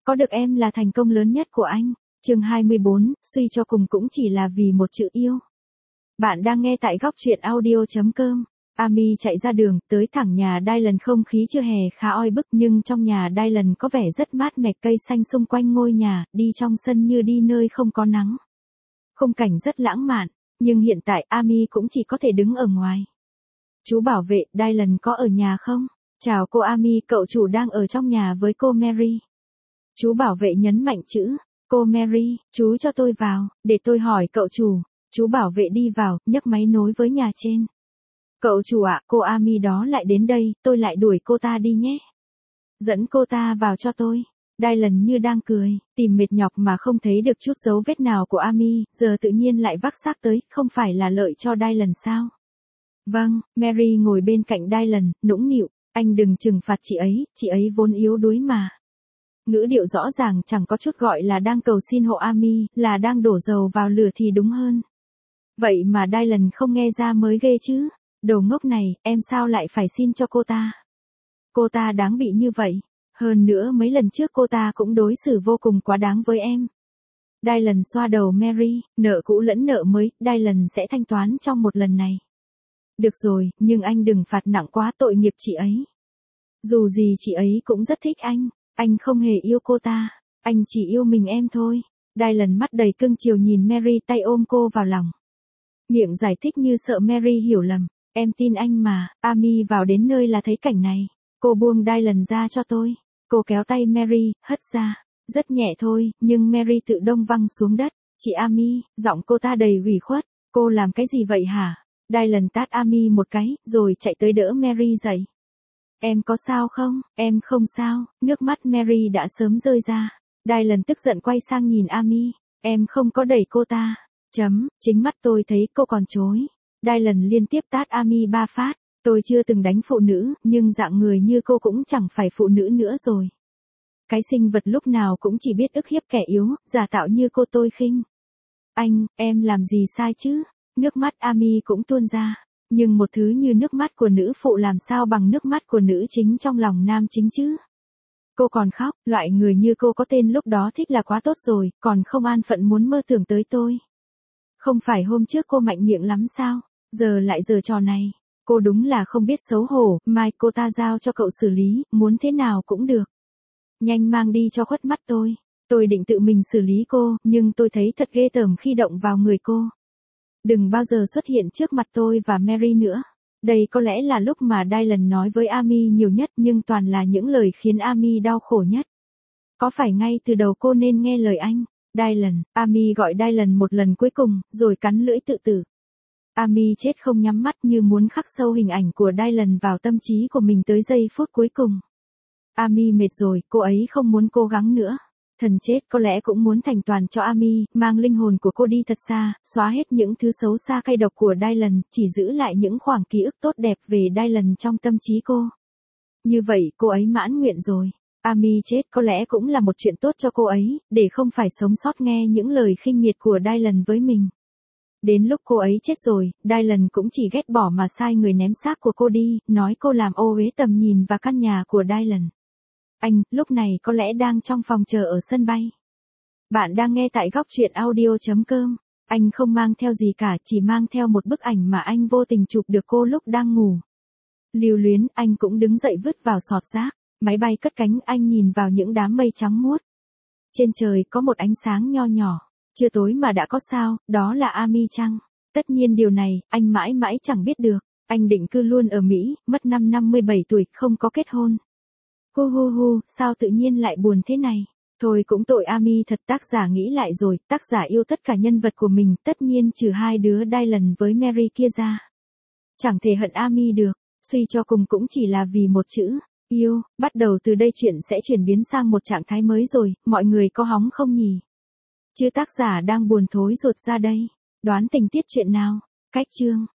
Có được em là thành công lớn nhất của anh. Chương 24, suy cho cùng cũng chỉ là vì một chữ yêu. Bạn đang nghe tại góc truyện audio.com. Amy chạy ra đường, tới thẳng nhà Dylan. Không khí trưa hè khá oi bức nhưng trong nhà Dylan có vẻ rất mát mẻ, cây xanh xung quanh ngôi nhà, đi trong sân như đi nơi không có nắng. Khung cảnh rất lãng mạn, nhưng hiện tại Amy cũng chỉ có thể đứng ở ngoài. Chú bảo vệ, Dylan có ở nhà không? Chào cô Amy, cậu chủ đang ở trong nhà với cô Mary. Chú bảo vệ nhấn mạnh chữ, cô Mary, chú cho tôi vào, để tôi hỏi cậu chủ. Chú bảo vệ đi vào, nhấc máy nối với nhà trên. Cậu chủ ạ, cô Amy đó lại đến đây, tôi lại đuổi cô ta đi nhé. Dẫn cô ta vào cho tôi. Dylan như đang cười, tìm mệt nhọc mà không thấy được chút dấu vết nào của Amy, giờ tự nhiên lại vác xác tới, không phải là lợi cho Dylan sao? Vâng, Mary ngồi bên cạnh Dylan, nũng nịu, anh đừng trừng phạt chị ấy vốn yếu đuối mà. Ngữ điệu rõ ràng chẳng có chút gọi là đang cầu xin hộ Amy, là đang đổ dầu vào lửa thì đúng hơn. Vậy mà Dylan không nghe ra mới ghê chứ. Đồ ngốc này, em sao lại phải xin cho cô ta? Cô ta đáng bị như vậy. Hơn nữa mấy lần trước cô ta cũng đối xử vô cùng quá đáng với em. Dylan xoa đầu Mary, nợ cũ lẫn nợ mới, Dylan sẽ thanh toán trong một lần này. Được rồi, nhưng anh đừng phạt nặng quá, tội nghiệp chị ấy. Dù gì chị ấy cũng rất thích anh không hề yêu cô ta, anh chỉ yêu mình em thôi. Dylan mắt đầy cưng chiều nhìn Mary, tay ôm cô vào lòng. Miệng giải thích như sợ Mary hiểu lầm, em tin anh mà. Amy vào đến nơi là thấy cảnh này. Cô buông Dylan ra cho tôi. Cô kéo tay Mary, hất ra. Rất nhẹ thôi, nhưng Mary tự đông văng xuống đất. Chị Amy, giọng cô ta đầy ủy khuất. Cô làm cái gì vậy hả? Dylan tát Amy một cái, rồi chạy tới đỡ Mary dậy. Em có sao không? Em không sao. Nước mắt Mary đã sớm rơi ra. Dylan tức giận quay sang nhìn Amy. Em không có đẩy cô ta. Chính mắt tôi thấy cô còn chối. Dylan liên tiếp tát Amy 3 phát. Tôi chưa từng đánh phụ nữ, nhưng dạng người như cô cũng chẳng phải phụ nữ nữa rồi. Cái sinh vật lúc nào cũng chỉ biết ức hiếp kẻ yếu, giả tạo như cô tôi khinh. Em làm gì sai chứ? Nước mắt Amy cũng tuôn ra. Nhưng một thứ như nước mắt của nữ phụ làm sao bằng nước mắt của nữ chính trong lòng nam chính chứ? Cô còn khóc, loại người như cô có tên lúc đó thích là quá tốt rồi, còn không an phận muốn mơ tưởng tới tôi. Không phải hôm trước cô mạnh miệng lắm sao? Giờ lại giở trò này. Cô đúng là không biết xấu hổ, mai cô ta giao cho cậu xử lý, muốn thế nào cũng được. Nhanh mang đi cho khuất mắt tôi. Tôi định tự mình xử lý cô, nhưng tôi thấy thật ghê tởm khi động vào người cô. Đừng bao giờ xuất hiện trước mặt tôi và Mary nữa. Đây có lẽ là lúc mà Dylan nói với Amy nhiều nhất, nhưng toàn là những lời khiến Amy đau khổ nhất. Có phải ngay từ đầu cô nên nghe lời anh? Dylan, Amy gọi Dylan một lần cuối cùng, rồi cắn lưỡi tự tử. Amy chết không nhắm mắt như muốn khắc sâu hình ảnh của Dylan vào tâm trí của mình tới giây phút cuối cùng. Amy mệt rồi, cô ấy không muốn cố gắng nữa. Thần chết có lẽ cũng muốn thành toàn cho Amy, mang linh hồn của cô đi thật xa, xóa hết những thứ xấu xa cay độc của Dylan, chỉ giữ lại những khoảng ký ức tốt đẹp về Dylan trong tâm trí cô. Như vậy cô ấy mãn nguyện rồi. Amy chết có lẽ cũng là một chuyện tốt cho cô ấy, để không phải sống sót nghe những lời khinh miệt của Dylan với mình. Đến lúc cô ấy chết rồi, Dylan cũng chỉ ghét bỏ mà sai người ném xác của cô đi, nói cô làm ô uế tầm nhìn và căn nhà của Dylan. Anh, lúc này có lẽ đang trong phòng chờ ở sân bay. Bạn đang nghe tại góc truyện audio.com. Anh không mang theo gì cả, chỉ mang theo một bức ảnh mà anh vô tình chụp được cô lúc đang ngủ. Lưu luyến, anh cũng đứng dậy vứt vào sọt rác. Máy bay cất cánh, anh nhìn vào những đám mây trắng muốt. Trên trời có một ánh sáng nho nhỏ. Chưa tối mà đã có sao, đó là Amy chăng? Tất nhiên điều này, anh mãi mãi chẳng biết được. Anh định cư luôn ở Mỹ, mất năm 57 tuổi, không có kết hôn. Sao tự nhiên lại buồn thế này? Thôi cũng tội Amy thật, tác giả nghĩ lại rồi, tác giả yêu tất cả nhân vật của mình, tất nhiên trừ hai đứa Dylan với Mary kia ra. Chẳng thể hận Amy được, suy cho cùng cũng chỉ là vì một chữ, yêu. Bắt đầu từ đây chuyện sẽ chuyển biến sang một trạng thái mới rồi, mọi người có hóng không nhỉ? Chứ tác giả đang buồn thối ruột ra đây. Đoán tình tiết chuyện nào? Cách chương.